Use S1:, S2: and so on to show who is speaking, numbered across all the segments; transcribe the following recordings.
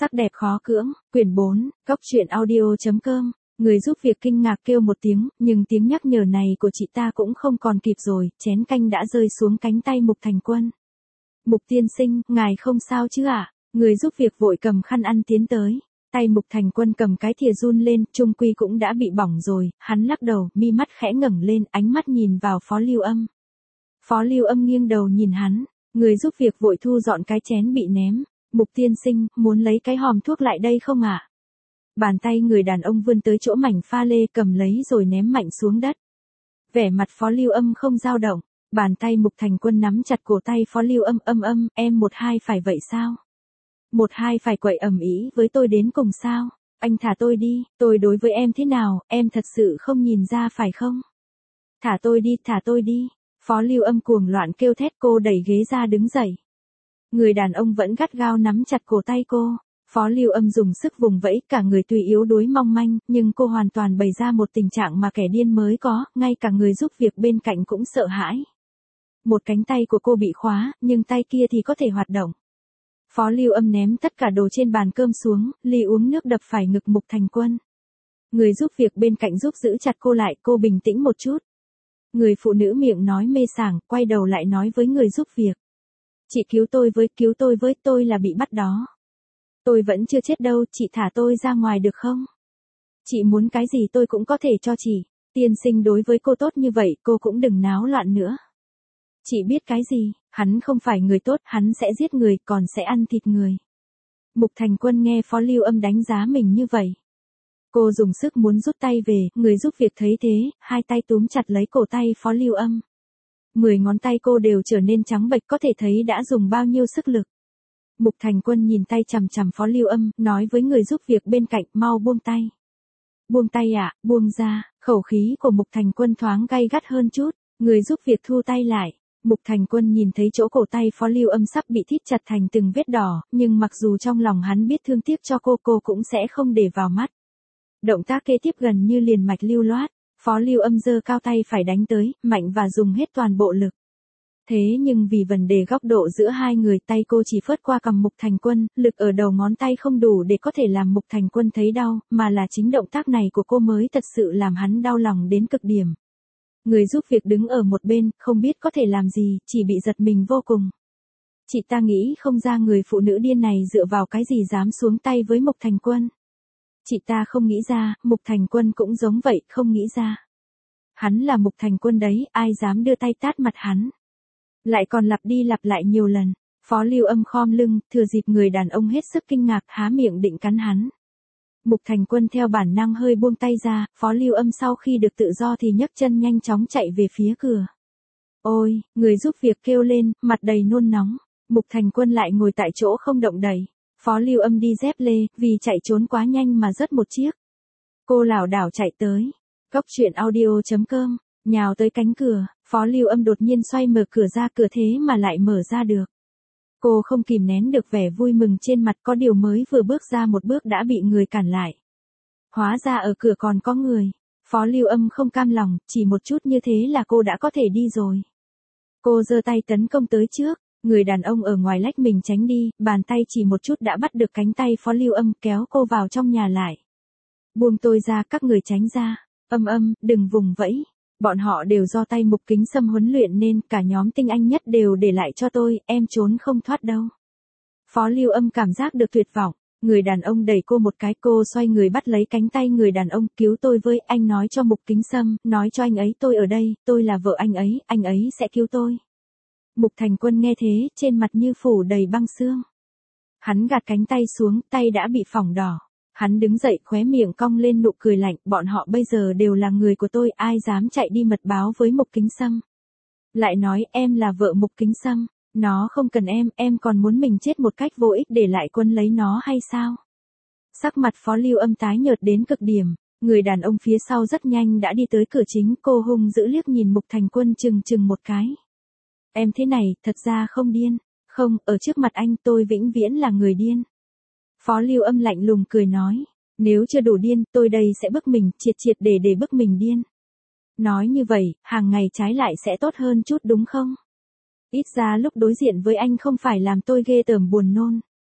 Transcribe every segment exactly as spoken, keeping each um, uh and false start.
S1: Sắc đẹp khó cưỡng, quyển bốn, góc truyện audio.com. Người giúp việc kinh ngạc kêu một tiếng, nhưng tiếng nhắc nhở này của chị ta cũng không còn kịp rồi, chén canh đã rơi xuống cánh tay Mục Thành Quân. Mục tiên sinh, ngài không sao chứ ạ? À? Người giúp việc vội cầm khăn ăn tiến tới. Tay Mục Thành Quân cầm cái thìa run lên, trung quy cũng đã bị bỏng rồi, hắn lắc đầu, mi mắt khẽ ngẩng lên, ánh mắt nhìn vào Phó Lưu Âm. Phó Lưu Âm nghiêng đầu nhìn hắn, người giúp việc vội thu dọn cái chén bị ném. Mục tiên sinh, muốn lấy cái hòm thuốc lại đây không ạ? À? Bàn tay người đàn ông vươn tới chỗ mảnh pha lê cầm lấy rồi ném mạnh xuống đất. Vẻ mặt Phó Lưu Âm không dao động, bàn tay Mục Thành Quân nắm chặt cổ tay Phó Lưu Âm âm âm, em một hai phải vậy sao? Một hai phải quậy ầm ĩ với tôi đến cùng sao? Anh thả tôi đi, tôi đối với em thế nào, em thật sự không nhìn ra phải không? Thả tôi đi, thả tôi đi. Phó Lưu Âm cuồng loạn kêu thét, cô đẩy ghế ra đứng dậy. Người đàn ông vẫn gắt gao nắm chặt cổ tay cô. Phó Lưu Âm dùng sức vùng vẫy, cả người tuy yếu đuối mong manh, nhưng cô hoàn toàn bày ra một tình trạng mà kẻ điên mới có, ngay cả người giúp việc bên cạnh cũng sợ hãi. Một cánh tay của cô bị khóa, nhưng tay kia thì có thể hoạt động. Phó Lưu Âm ném tất cả đồ trên bàn cơm xuống, ly uống nước đập phải ngực Mục Thành Quân. Người giúp việc bên cạnh giúp giữ chặt cô lại, cô bình tĩnh một chút. Người phụ nữ miệng nói mê sảng, quay đầu lại nói với người giúp việc. Chị cứu tôi với, cứu tôi với, tôi là bị bắt đó. Tôi vẫn chưa chết đâu, chị thả tôi ra ngoài được không? Chị muốn cái gì tôi cũng có thể cho chị. Tiên sinh đối với cô tốt như vậy, cô cũng đừng náo loạn nữa. Chị biết cái gì, hắn không phải người tốt, hắn sẽ giết người, còn sẽ ăn thịt người. Mục Thành Quân nghe Phó Lưu Âm đánh giá mình như vậy. Cô dùng sức muốn rút tay về, người giúp việc thấy thế, hai tay túm chặt lấy cổ tay Phó Lưu Âm. Mười ngón tay cô đều trở nên trắng bệch, có thể thấy đã dùng bao nhiêu sức lực. Mục Thành Quân nhìn tay chằm chằm Phó Lưu Âm, nói với người giúp việc bên cạnh, mau buông tay. Buông tay ạ, à, buông ra, khẩu khí của Mục Thành Quân thoáng gay gắt hơn chút, người giúp việc thu tay lại. Mục Thành Quân nhìn thấy chỗ cổ tay Phó Lưu Âm sắp bị thít chặt thành từng vết đỏ, nhưng mặc dù trong lòng hắn biết thương tiếc cho cô, cô cũng sẽ không để vào mắt. Động tác kế tiếp gần như liền mạch lưu loát, Phó Lưu Âm giơ cao tay phải đánh tới, mạnh và dùng hết toàn bộ lực. Thế nhưng vì vấn đề góc độ giữa hai người, tay cô chỉ phớt qua cằm Mục Thành Quân, lực ở đầu ngón tay không đủ để có thể làm Mục Thành Quân thấy đau, mà là chính động tác này của cô mới thật sự làm hắn đau lòng đến cực điểm. Người giúp việc đứng ở một bên, không biết có thể làm gì, chỉ bị giật mình vô cùng. Chị ta nghĩ không ra người phụ nữ điên này dựa vào cái gì dám xuống tay với Mục Thành Quân. Chị ta không nghĩ ra, Mục Thành Quân cũng giống vậy, không nghĩ ra. Hắn là Mục Thành Quân đấy, ai dám đưa tay tát mặt hắn. Lại còn lặp đi lặp lại nhiều lần. Phó Lưu Âm khom lưng, thừa dịp người đàn ông hết sức kinh ngạc, há miệng định cắn hắn. Mục Thành Quân theo bản năng hơi buông tay ra, Phó Lưu Âm sau khi được tự do thì nhấc chân nhanh chóng chạy về phía cửa. Ôi, người giúp việc kêu lên, mặt đầy nôn nóng. Mục Thành Quân lại ngồi tại chỗ không động đậy. Phó Lưu Âm đi dép lê, vì chạy trốn quá nhanh mà rớt một chiếc. Cô lảo đảo chạy tới. Góc truyện audio.com, nhào tới cánh cửa, Phó Lưu Âm đột nhiên xoay mở cửa ra, cửa thế mà lại mở ra được. Cô không kìm nén được vẻ vui mừng trên mặt, có điều mới vừa bước ra một bước đã bị người cản lại. Hóa ra ở cửa còn có người. Phó Lưu Âm không cam lòng, chỉ một chút như thế là cô đã có thể đi rồi. Cô giơ tay tấn công tới trước, người đàn ông ở ngoài lách mình tránh đi, bàn tay chỉ một chút đã bắt được cánh tay Phó Lưu Âm, kéo cô vào trong nhà lại. Buông tôi ra, các người tránh ra. Âm âm, đừng vùng vẫy. Bọn họ đều do tay Mục Kính Sâm huấn luyện nên cả nhóm tinh anh nhất đều để lại cho tôi, em trốn không thoát đâu. Phó Lưu Âm cảm giác được tuyệt vọng, người đàn ông đẩy cô một cái, cô xoay người bắt lấy cánh tay người đàn ông, cứu tôi với, anh nói cho Mục Kính Sâm, nói cho anh ấy tôi ở đây, tôi là vợ anh ấy, anh ấy sẽ cứu tôi. Mục Thành Quân nghe thế, trên mặt như phủ đầy băng xương. Hắn gạt cánh tay xuống, tay đã bị phỏng đỏ. Hắn đứng dậy, khóe miệng cong lên nụ cười lạnh, bọn họ bây giờ đều là người của tôi, ai dám chạy đi mật báo với Mục Kính Sâm. Lại nói em là vợ Mục Kính Sâm, nó không cần em, em còn muốn mình chết một cách vô ích để lại quân lấy nó hay sao? Sắc mặt Phó Lưu Âm tái nhợt đến cực điểm, người đàn ông phía sau rất nhanh đã đi tới cửa chính, cô hung dữ liếc nhìn Mục Thành Quân chừng chừng một cái. Em thế này, thật ra không điên, không, ở trước mặt anh tôi vĩnh viễn là người điên. Phó Lưu Âm lạnh lùng cười nói, nếu chưa đủ điên, tôi đây sẽ bức mình, triệt triệt để để bức mình điên. Nói như vậy, hàng ngày trái lại sẽ tốt hơn chút đúng không? Ít ra lúc đối diện với anh không phải làm tôi ghê tởm buồn nôn.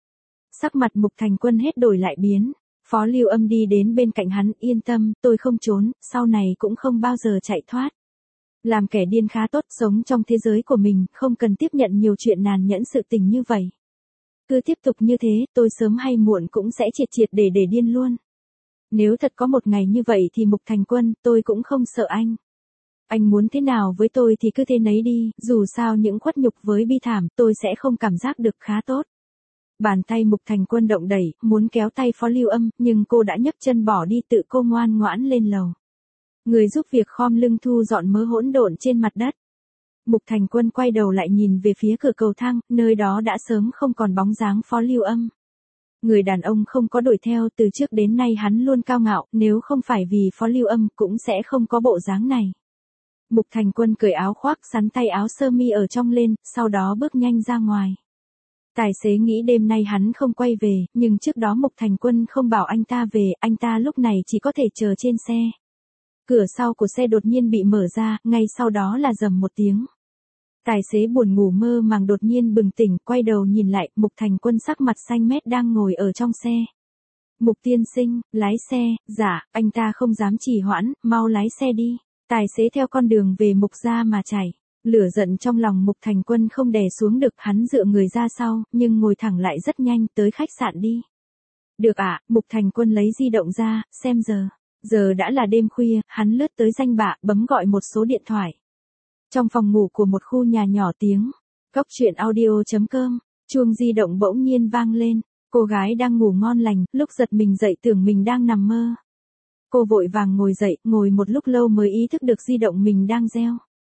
S1: Sắc mặt Mục Thành Quân hết đổi lại biến. Phó Lưu Âm đi đến bên cạnh hắn, yên tâm, tôi không trốn, sau này cũng không bao giờ chạy thoát. Làm kẻ điên khá tốt, sống trong thế giới của mình, không cần tiếp nhận nhiều chuyện nàn nhẫn sự tình như vậy. Cứ tiếp tục như thế, tôi sớm hay muộn cũng sẽ triệt triệt để để điên luôn. Nếu thật có một ngày như vậy thì Mục Thành Quân, tôi cũng không sợ anh. Anh muốn thế nào với tôi thì cứ thế nấy đi, dù sao những khuất nhục với bi thảm, tôi sẽ không cảm giác được khá tốt. Bàn tay Mục Thành Quân động đẩy, muốn kéo tay Phó Lưu Âm, nhưng cô đã nhấc chân bỏ đi, tự cô ngoan ngoãn lên lầu. Người giúp việc khom lưng thu dọn mớ hỗn độn trên mặt đất. Mục Thành Quân quay đầu lại nhìn về phía cửa cầu thang, nơi đó đã sớm không còn bóng dáng Phó Lưu Âm. Người đàn ông không có đuổi theo, từ trước đến nay hắn luôn cao ngạo, nếu không phải vì Phó Lưu Âm cũng sẽ không có bộ dáng này. Mục Thành Quân cởi áo khoác, sắn tay áo sơ mi ở trong lên, sau đó bước nhanh ra ngoài. Tài xế nghĩ đêm nay hắn không quay về, nhưng trước đó Mục Thành Quân không bảo anh ta về, anh ta lúc này chỉ có thể chờ trên xe. Cửa sau của xe đột nhiên bị mở ra, ngay sau đó là rầm một tiếng. Tài xế buồn ngủ mơ màng đột nhiên bừng tỉnh, quay đầu nhìn lại, Mục Thành Quân sắc mặt xanh mét đang ngồi ở trong xe. Mục tiên sinh, lái xe, dạ, anh ta không dám trì hoãn, mau lái xe đi. Tài xế theo con đường về Mục gia mà chạy. Lửa giận trong lòng Mục Thành Quân không đè xuống được, hắn dựa người ra sau, nhưng ngồi thẳng lại rất nhanh, tới khách sạn đi. Được ạ, à, Mục Thành Quân lấy di động ra, xem giờ. Giờ đã là đêm khuya, hắn lướt tới danh bạ, bấm gọi một số điện thoại. Trong phòng ngủ của một khu nhà nhỏ tiếng. Cóc truyện audio chấm com, chuông di động bỗng nhiên vang lên. Cô gái đang ngủ ngon lành, lúc giật mình dậy tưởng mình đang nằm mơ. Cô vội vàng ngồi dậy, ngồi một lúc lâu mới ý thức được di động mình đang reo.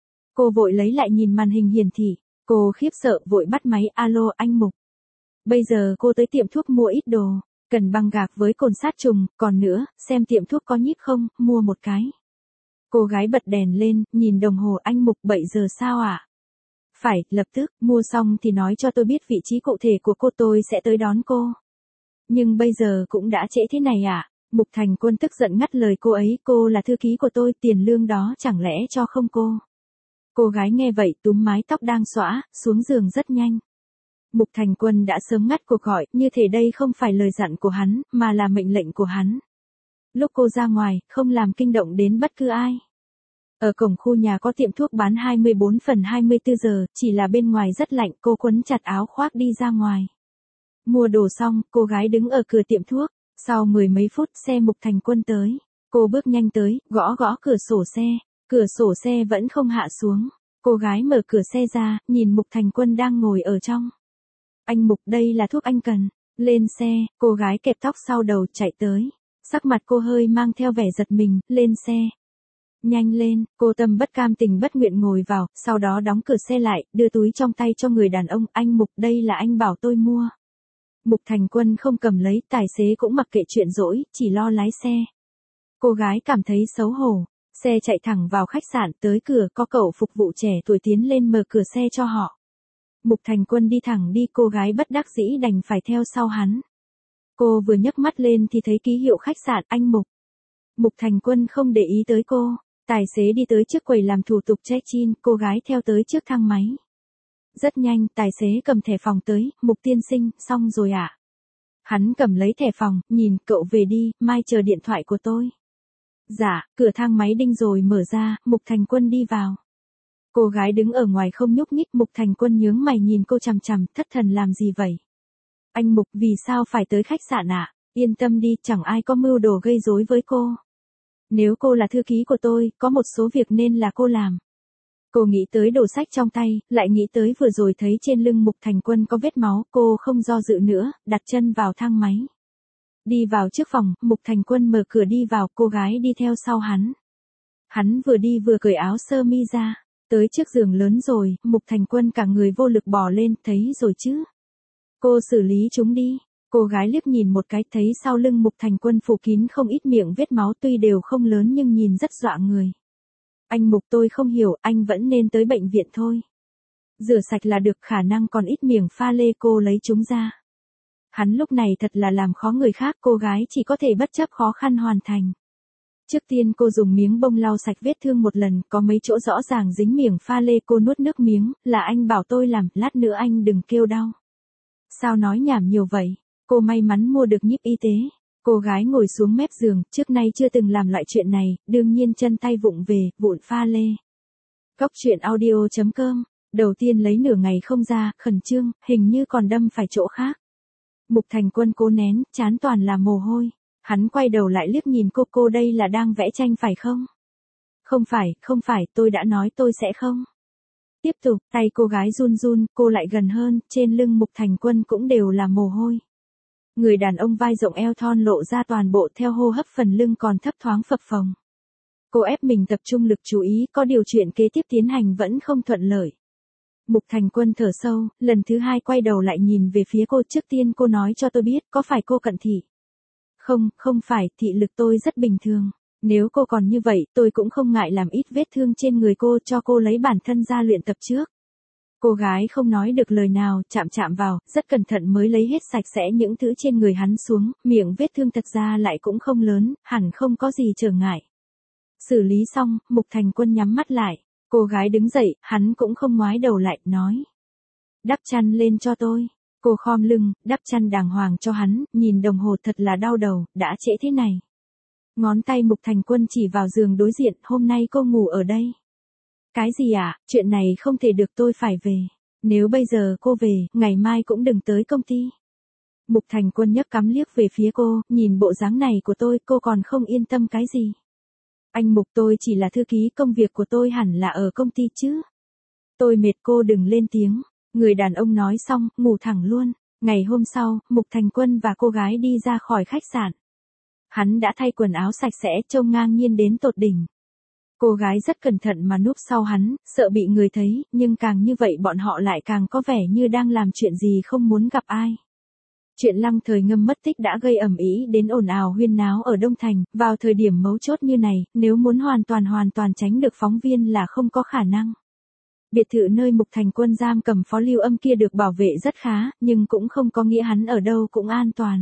S1: Cô vội lấy lại nhìn màn hình hiển thị, cô khiếp sợ vội bắt máy, alo anh Mục. Bây giờ cô tới tiệm thuốc mua ít đồ, cần băng gạc với cồn sát trùng, còn nữa, xem tiệm thuốc có nhíp không, mua một cái. Cô gái bật đèn lên, nhìn đồng hồ, anh Mục bảy giờ sao ạ? À? Phải, lập tức, mua xong thì nói cho tôi biết vị trí cụ thể của cô, tôi sẽ tới đón cô. Nhưng bây giờ cũng đã trễ thế này ạ. À? Mục Thành Quân tức giận ngắt lời cô ấy, cô là thư ký của tôi, tiền lương đó chẳng lẽ cho không cô? Cô gái nghe vậy túm mái tóc đang xõa, xuống giường rất nhanh. Mục Thành Quân đã sớm ngắt cuộc gọi, như thể đây không phải lời dặn của hắn, mà là mệnh lệnh của hắn. Lúc cô ra ngoài, không làm kinh động đến bất cứ ai. Ở cổng khu nhà có tiệm thuốc bán hai mươi bốn phần hai mươi bốn giờ, chỉ là bên ngoài rất lạnh, cô quấn chặt áo khoác đi ra ngoài. Mua đồ xong, cô gái đứng ở cửa tiệm thuốc, sau mười mấy phút xe Mục Thành Quân tới. Cô bước nhanh tới, gõ gõ cửa sổ xe, cửa sổ xe vẫn không hạ xuống. Cô gái mở cửa xe ra, nhìn Mục Thành Quân đang ngồi ở trong. Anh Mục, đây là thuốc anh cần. Lên xe, cô gái kẹp tóc sau đầu chạy tới. Sắc mặt cô hơi mang theo vẻ giật mình, lên xe. Nhanh lên, cô tâm bất cam tình bất nguyện ngồi vào, sau đó đóng cửa xe lại, đưa túi trong tay cho người đàn ông, anh Mục, đây là anh bảo tôi mua. Mục Thành Quân không cầm lấy, tài xế cũng mặc kệ chuyện dỗi, chỉ lo lái xe. Cô gái cảm thấy xấu hổ, xe chạy thẳng vào khách sạn, tới cửa có cậu phục vụ trẻ tuổi tiến lên mở cửa xe cho họ. Mục Thành Quân đi thẳng đi, cô gái bất đắc dĩ đành phải theo sau hắn. Cô vừa nhấc mắt lên thì thấy ký hiệu khách sạn, anh Mục. Mục Thành Quân không để ý tới cô, tài xế đi tới trước quầy làm thủ tục check-in, cô gái theo tới trước thang máy. Rất nhanh, tài xế cầm thẻ phòng tới, Mục tiên sinh, xong rồi ạ. À? Hắn cầm lấy thẻ phòng, nhìn, cậu về đi, mai chờ điện thoại của tôi. Dạ, cửa thang máy đinh rồi mở ra, Mục Thành Quân đi vào. Cô gái đứng ở ngoài không nhúc nhích, Mục Thành Quân nhướng mày nhìn cô chằm chằm, thất thần làm gì vậy? Anh Mục, vì sao phải tới khách sạn ạ? À? Yên tâm đi, chẳng ai có mưu đồ gây rối với cô. Nếu cô là thư ký của tôi, có một số việc nên là cô làm. Cô nghĩ tới đồ sách trong tay, lại nghĩ tới vừa rồi thấy trên lưng Mục Thành Quân có vết máu, cô không do dự nữa, đặt chân vào thang máy. Đi vào trước phòng, Mục Thành Quân mở cửa đi vào, cô gái đi theo sau hắn. Hắn vừa đi vừa cởi áo sơ mi ra, tới trước giường lớn rồi, Mục Thành Quân cả người vô lực bò lên, thấy rồi chứ. Cô xử lý chúng đi. Cô gái liếc nhìn một cái, thấy sau lưng Mục Thành Quân phủ kín không ít miệng vết máu, tuy đều không lớn nhưng nhìn rất dọa người. Anh Mục, tôi không hiểu, anh vẫn nên tới bệnh viện thôi. Rửa sạch là được, khả năng còn ít miệng pha lê, cô lấy chúng ra. Hắn lúc này thật là làm khó người khác, cô gái chỉ có thể bất chấp khó khăn hoàn thành. Trước tiên cô dùng miếng bông lau sạch vết thương một lần, có mấy chỗ rõ ràng dính miếng pha lê, cô nuốt nước miếng, là anh bảo tôi làm, lát nữa anh đừng kêu đau. Sao nói nhảm nhiều vậy? Cô may mắn mua được nhíp y tế. Cô gái ngồi xuống mép giường, trước nay chưa từng làm loại chuyện này, đương nhiên chân tay vụng về, vụn pha lê. Cóc truyện audio chấm com, đầu tiên lấy nửa ngày không ra, khẩn trương, hình như còn đâm phải chỗ khác. Mục Thành Quân cố nén, chán toàn là mồ hôi. Hắn quay đầu lại liếc nhìn cô, cô đây là đang vẽ tranh phải không? Không phải, không phải, tôi đã nói tôi sẽ không. Tiếp tục, tay cô gái run run, cô lại gần hơn, trên lưng Mục Thành Quân cũng đều là mồ hôi. Người đàn ông vai rộng eo thon lộ ra toàn bộ, theo hô hấp phần lưng còn thấp thoáng phập phồng. Cô ép mình tập trung lực chú ý, có điều chuyện kế tiếp tiến hành vẫn không thuận lợi. Mục Thành Quân thở sâu, lần thứ hai quay đầu lại nhìn về phía cô. Trước tiên cô nói cho tôi biết, có phải cô cận thị? Không, không phải, thị lực tôi rất bình thường. Nếu cô còn như vậy, tôi cũng không ngại làm ít vết thương trên người cô, cho cô lấy bản thân ra luyện tập trước. Cô gái không nói được lời nào, chạm chạm vào, rất cẩn thận mới lấy hết sạch sẽ những thứ trên người hắn xuống, miệng vết thương thật ra lại cũng không lớn, hẳn không có gì trở ngại. Xử lý xong, Mục Thành Quân nhắm mắt lại, cô gái đứng dậy, hắn cũng không ngoái đầu lại, nói. Đắp chăn lên cho tôi. Cô khom lưng, đắp chăn đàng hoàng cho hắn, nhìn đồng hồ thật là đau đầu, đã trễ thế này. Ngón tay Mục Thành Quân chỉ vào giường đối diện, hôm nay cô ngủ ở đây. Cái gì ạ, à? Chuyện này không thể được, tôi phải về. Nếu bây giờ cô về, ngày mai cũng đừng tới công ty. Mục Thành Quân nhấc cắm liếc về phía cô, nhìn bộ dáng này của tôi, cô còn không yên tâm cái gì. Anh Mục, tôi chỉ là thư ký, công việc của tôi hẳn là ở công ty chứ. Tôi mệt, cô đừng lên tiếng. Người đàn ông nói xong, ngủ thẳng luôn. Ngày hôm sau, Mục Thành Quân và cô gái đi ra khỏi khách sạn. Hắn đã thay quần áo sạch sẽ, trông ngang nhiên đến tột đỉnh. Cô gái rất cẩn thận mà núp sau hắn, sợ bị người thấy, nhưng càng như vậy bọn họ lại càng có vẻ như đang làm chuyện gì không muốn gặp ai. Chuyện Lăng Thời Ngâm mất tích đã gây ầm ĩ đến ồn ào huyên náo ở Đông Thành, vào thời điểm mấu chốt như này, nếu muốn hoàn toàn hoàn toàn tránh được phóng viên là không có khả năng. Biệt thự nơi Mục Thành Quân giam cầm Phó Lưu Âm kia được bảo vệ rất khá, nhưng cũng không có nghĩa hắn ở đâu cũng an toàn.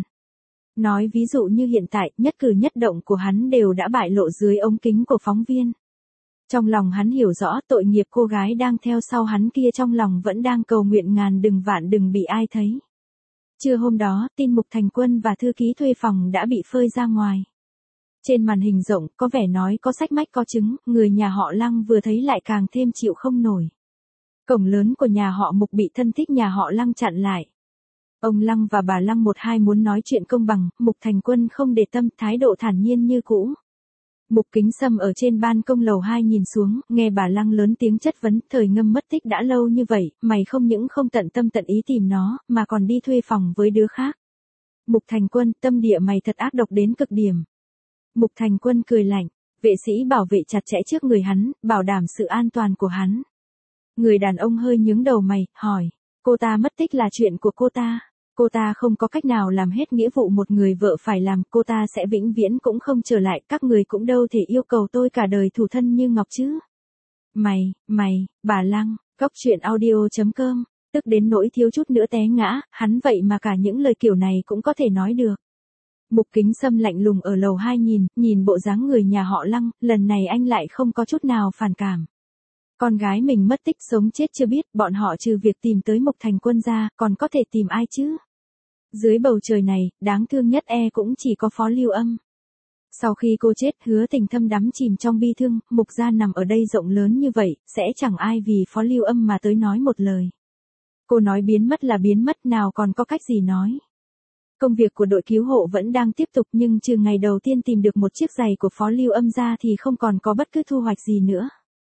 S1: Nói ví dụ như hiện tại, nhất cử nhất động của hắn đều đã bại lộ dưới ống kính của phóng viên. Trong lòng hắn hiểu rõ tội nghiệp cô gái đang theo sau hắn kia, trong lòng vẫn đang cầu nguyện ngàn đừng vạn đừng bị ai thấy. Trưa hôm đó, tin Mục Thành Quân và thư ký thuê phòng đã bị phơi ra ngoài. Trên màn hình rộng, có vẻ nói có sách mách có chứng, người nhà họ Lăng vừa thấy lại càng thêm chịu không nổi. Cổng lớn của nhà họ Mục bị thân thích nhà họ Lăng chặn lại. Ông Lăng và bà Lăng một hai muốn nói chuyện công bằng, Mục Thành Quân không để tâm, thái độ thản nhiên như cũ. Mục Kính Sâm ở trên ban công lầu hai nhìn xuống, nghe bà Lăng lớn tiếng chất vấn, Thời Ngâm mất tích đã lâu như vậy, mày không những không tận tâm tận ý tìm nó, mà còn đi thuê phòng với đứa khác. Mục Thành Quân, tâm địa mày thật ác độc đến cực điểm. Mục Thành Quân cười lạnh, vệ sĩ bảo vệ chặt chẽ trước người hắn, bảo đảm sự an toàn của hắn. Người đàn ông hơi nhướng đầu mày, hỏi, cô ta mất tích là chuyện của cô ta. Cô ta không có cách nào làm hết nghĩa vụ một người vợ phải làm, cô ta sẽ vĩnh viễn cũng không trở lại, các người cũng đâu thể yêu cầu tôi cả đời thủ thân như ngọc chứ. Mày, mày, bà Lăng, cóc truyện audio chấm com, tức đến nỗi thiếu chút nữa té ngã, hắn vậy mà cả những lời kiểu này cũng có thể nói được. Mục Kính Sâm lạnh lùng ở lầu hai nhìn, nhìn bộ dáng người nhà họ Lăng, lần này anh lại không có chút nào phản cảm. Con gái mình mất tích sống chết chưa biết, bọn họ trừ việc tìm tới Mục Thành Quân ra, còn có thể tìm ai chứ? Dưới bầu trời này, đáng thương nhất e cũng chỉ có Phó Lưu Âm. Sau khi cô chết, Hứa Tình Thâm đắm chìm trong bi thương, Mục gia nằm ở đây rộng lớn như vậy, sẽ chẳng ai vì Phó Lưu Âm mà tới nói một lời. Cô nói biến mất là biến mất, nào còn có cách gì nói. Công việc của đội cứu hộ vẫn đang tiếp tục, nhưng trừ ngày đầu tiên tìm được một chiếc giày của Phó Lưu Âm ra thì không còn có bất cứ thu hoạch gì nữa.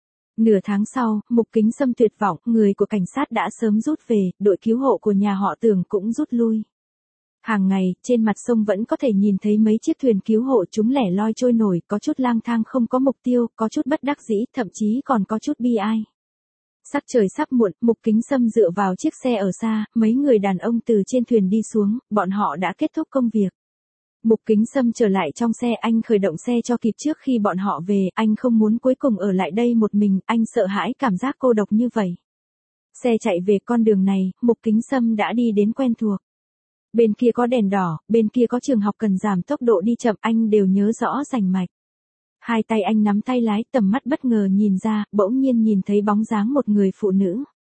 S1: Nửa tháng sau, Mục Kính Sâm tuyệt vọng, người của cảnh sát đã sớm rút về, đội cứu hộ của nhà họ Tưởng cũng rút lui. Hàng ngày, trên mặt sông vẫn có thể nhìn thấy mấy chiếc thuyền cứu hộ, chúng lẻ loi trôi nổi, có chút lang thang không có mục tiêu, có chút bất đắc dĩ, thậm chí còn có chút bi ai. Sắc trời sắp muộn, Mục Kính Sâm dựa vào chiếc xe ở xa, mấy người đàn ông từ trên thuyền đi xuống, bọn họ đã kết thúc công việc. Mục Kính Sâm trở lại trong xe, anh khởi động xe cho kịp trước khi bọn họ về, anh không muốn cuối cùng ở lại đây một mình, anh sợ hãi cảm giác cô độc như vậy. Xe chạy về con đường này, Mục Kính Sâm đã đi đến quen thuộc. Bên kia có đèn đỏ, bên kia có trường học cần giảm tốc độ đi chậm, anh đều nhớ rõ rành mạch. Hai tay anh nắm tay lái, tầm mắt bất ngờ nhìn ra, bỗng nhiên nhìn thấy bóng dáng một người phụ nữ.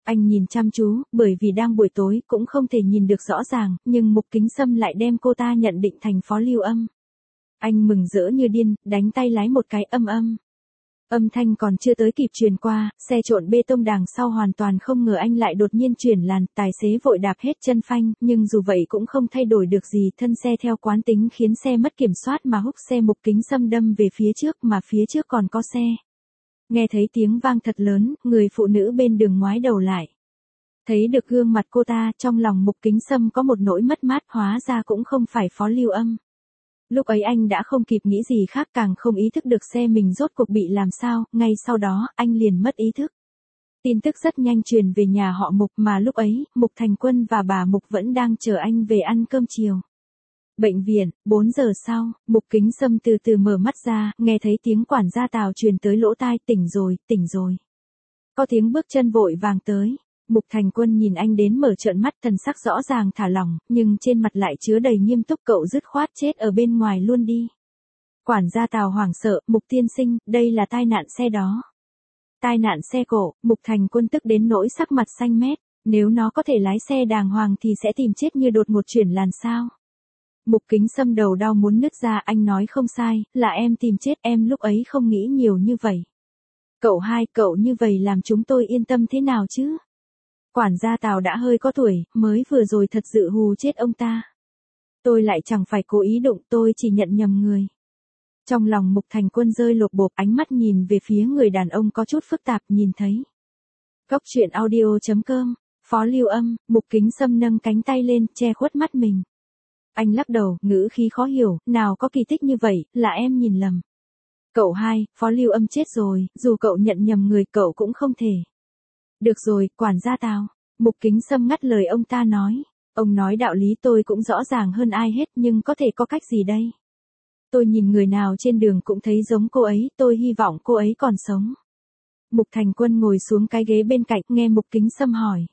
S1: Anh nhìn chăm chú, bởi vì đang buổi tối cũng không thể nhìn được rõ ràng, nhưng Mục Kính Sâm lại đem cô ta nhận định thành Phó Lưu Âm. Anh mừng rỡ như điên, đánh tay lái một cái âm âm. Âm thanh còn chưa tới kịp truyền qua, xe trộn bê tông đằng sau hoàn toàn không ngờ anh lại đột nhiên chuyển làn, tài xế vội đạp hết chân phanh, nhưng dù vậy cũng không thay đổi được gì, thân xe theo quán tính khiến xe mất kiểm soát mà húc xe Mục Kính Sâm đâm về phía trước mà phía trước còn có xe. Nghe thấy tiếng vang thật lớn, người phụ nữ bên đường ngoái đầu lại. Thấy được gương mặt cô ta, trong lòng Mục Kính Sâm có một nỗi mất mát, hóa ra cũng không phải Phó Lưu Âm. Lúc ấy anh đã không kịp nghĩ gì khác, càng không ý thức được xe mình rốt cuộc bị làm sao, ngay sau đó, anh liền mất ý thức. Tin tức rất nhanh truyền về nhà họ Mục, mà lúc ấy, Mục Thành Quân và bà Mục vẫn đang chờ anh về ăn cơm chiều. Bệnh viện, bốn giờ sau, Mục Kính Sâm từ từ mở mắt ra, nghe thấy tiếng quản gia Tào truyền tới lỗ tai, tỉnh rồi, tỉnh rồi. Có tiếng bước chân vội vàng tới. Mục Thành Quân nhìn anh đến mở trợn mắt, thần sắc rõ ràng thả lỏng, nhưng trên mặt lại chứa đầy nghiêm túc, cậu dứt khoát chết ở bên ngoài luôn đi. Quản gia Tào hoảng sợ, Mục tiên sinh, đây là tai nạn xe đó. Tai nạn xe cộ, Mục Thành Quân tức đến nỗi sắc mặt xanh mét, nếu nó có thể lái xe đàng hoàng thì sẽ tìm chết như đột ngột chuyển làn sao. Mục Kính Sâm đầu đau muốn nứt ra, anh nói không sai, là em tìm chết, em lúc ấy không nghĩ nhiều như vậy. Cậu hai, cậu như vậy làm chúng tôi yên tâm thế nào chứ? Quản gia Tào đã hơi có tuổi, mới vừa rồi thật sự hù chết ông ta. Tôi lại chẳng phải cố ý đụng, tôi chỉ nhận nhầm người. Trong lòng Mục Thành Quân rơi lột bột, ánh mắt nhìn về phía người đàn ông có chút phức tạp, nhìn thấy. Góc truyện audio chấm com, Phó Lưu Âm, Mục Kính Sâm nâng cánh tay lên, che khuất mắt mình. Anh lắc đầu, ngữ khí khó hiểu, nào có kỳ tích như vậy, là em nhìn lầm. Cậu hai, Phó Lưu Âm chết rồi, dù cậu nhận nhầm người cậu cũng không thể. Được rồi, quản gia Tào. Mục Kính Sâm ngắt lời ông ta nói. Ông nói đạo lý tôi cũng rõ ràng hơn ai hết, nhưng có thể có cách gì đây? Tôi nhìn người nào trên đường cũng thấy giống cô ấy, tôi hy vọng cô ấy còn sống. Mục Thành Quân ngồi xuống cái ghế bên cạnh, nghe Mục Kính Sâm hỏi.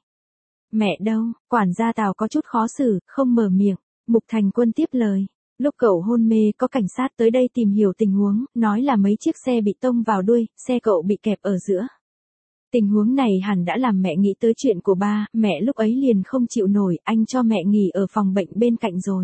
S1: Mẹ đâu? Quản gia Tào có chút khó xử, không mở miệng. Mục Thành Quân tiếp lời. Lúc cậu hôn mê có cảnh sát tới đây tìm hiểu tình huống, nói là mấy chiếc xe bị tông vào đuôi, xe cậu bị kẹp ở giữa. Tình huống này hẳn đã làm mẹ nghĩ tới chuyện của ba, mẹ lúc ấy liền không chịu nổi, anh cho mẹ nghỉ ở phòng bệnh bên cạnh rồi.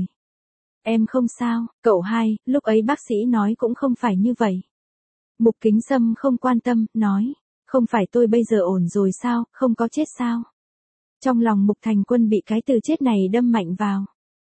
S1: Em không sao, cậu hai, lúc ấy bác sĩ nói cũng không phải như vậy. Mục Kính Sâm không quan tâm, nói, không phải tôi bây giờ ổn rồi sao, không có chết sao. Trong lòng Mục Thành Quân bị cái từ chết này đâm mạnh vào.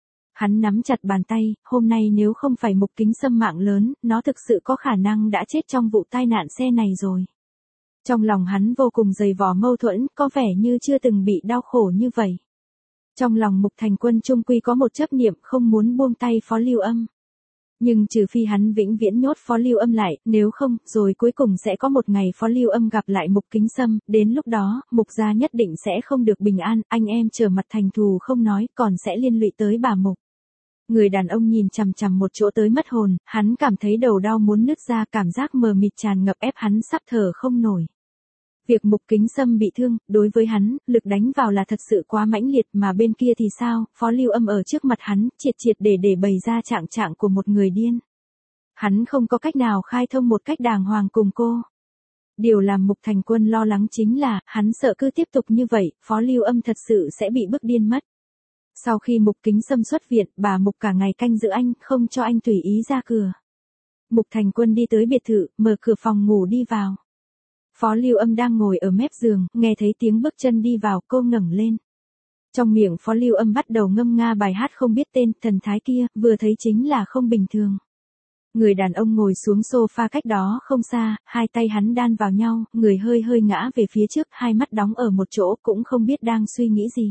S1: Hắn nắm chặt bàn tay, hôm nay nếu không phải Mục Kính Sâm mạng lớn, nó thực sự có khả năng đã chết trong vụ tai nạn xe này rồi. Trong lòng hắn vô cùng dày vò mâu thuẫn, có vẻ như chưa từng bị đau khổ như vậy. Trong lòng Mục Thành Quân chung quy có một chấp niệm không muốn buông tay Phó Lưu Âm. Nhưng trừ phi hắn vĩnh viễn nhốt Phó Lưu Âm lại, nếu không, rồi cuối cùng sẽ có một ngày Phó Lưu Âm gặp lại Mục Kính Sâm, đến lúc đó, Mục gia nhất định sẽ không được bình an, anh em trở mặt thành thù không nói, còn sẽ liên lụy tới bà Mục. Người đàn ông nhìn chằm chằm một chỗ tới mất hồn, hắn cảm thấy đầu đau muốn nứt ra, cảm giác mờ mịt tràn ngập ép hắn sắp thở không nổi. Việc Mục Kính Sâm bị thương, đối với hắn, lực đánh vào là thật sự quá mãnh liệt, mà bên kia thì sao, Phó Lưu Âm ở trước mặt hắn, triệt triệt để để bày ra trạng trạng của một người điên. Hắn không có cách nào khai thông một cách đàng hoàng cùng cô. Điều làm Mục Thành Quân lo lắng chính là, hắn sợ cứ tiếp tục như vậy, Phó Lưu Âm thật sự sẽ bị bức điên mất. Sau khi Mục Kính Sâm xuất viện, bà Mục cả ngày canh giữ anh, không cho anh tùy ý ra cửa. Mục Thành Quân đi tới biệt thự, mở cửa phòng ngủ đi vào. Phó Lưu Âm đang ngồi ở mép giường, nghe thấy tiếng bước chân đi vào, cô ngẩng lên. Trong miệng Phó Lưu Âm bắt đầu ngâm nga bài hát không biết tên, thần thái kia, vừa thấy chính là không bình thường. Người đàn ông ngồi xuống sofa cách đó không xa, hai tay hắn đan vào nhau, người hơi hơi ngã về phía trước, hai mắt đóng ở một chỗ, cũng không biết đang suy nghĩ gì.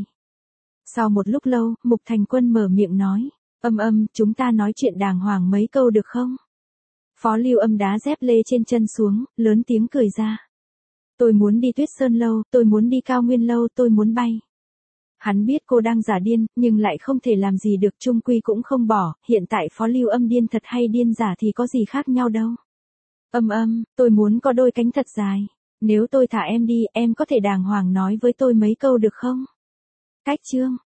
S1: Sau một lúc lâu, Mục Thành Quân mở miệng nói, Âm Âm, chúng ta nói chuyện đàng hoàng mấy câu được không? Phó Lưu Âm đá dép lê trên chân xuống, lớn tiếng cười ra. Tôi muốn đi Tuyết Sơn Lâu, tôi muốn đi Cao Nguyên Lâu, tôi muốn bay. Hắn biết cô đang giả điên, nhưng lại không thể làm gì được, chung quy cũng không bỏ, hiện tại Phó Lưu Âm điên thật hay điên giả thì có gì khác nhau đâu. Âm Âm, tôi muốn có đôi cánh thật dài. Nếu tôi thả em đi, em có thể đàng hoàng nói với tôi mấy câu được không? Cách chương.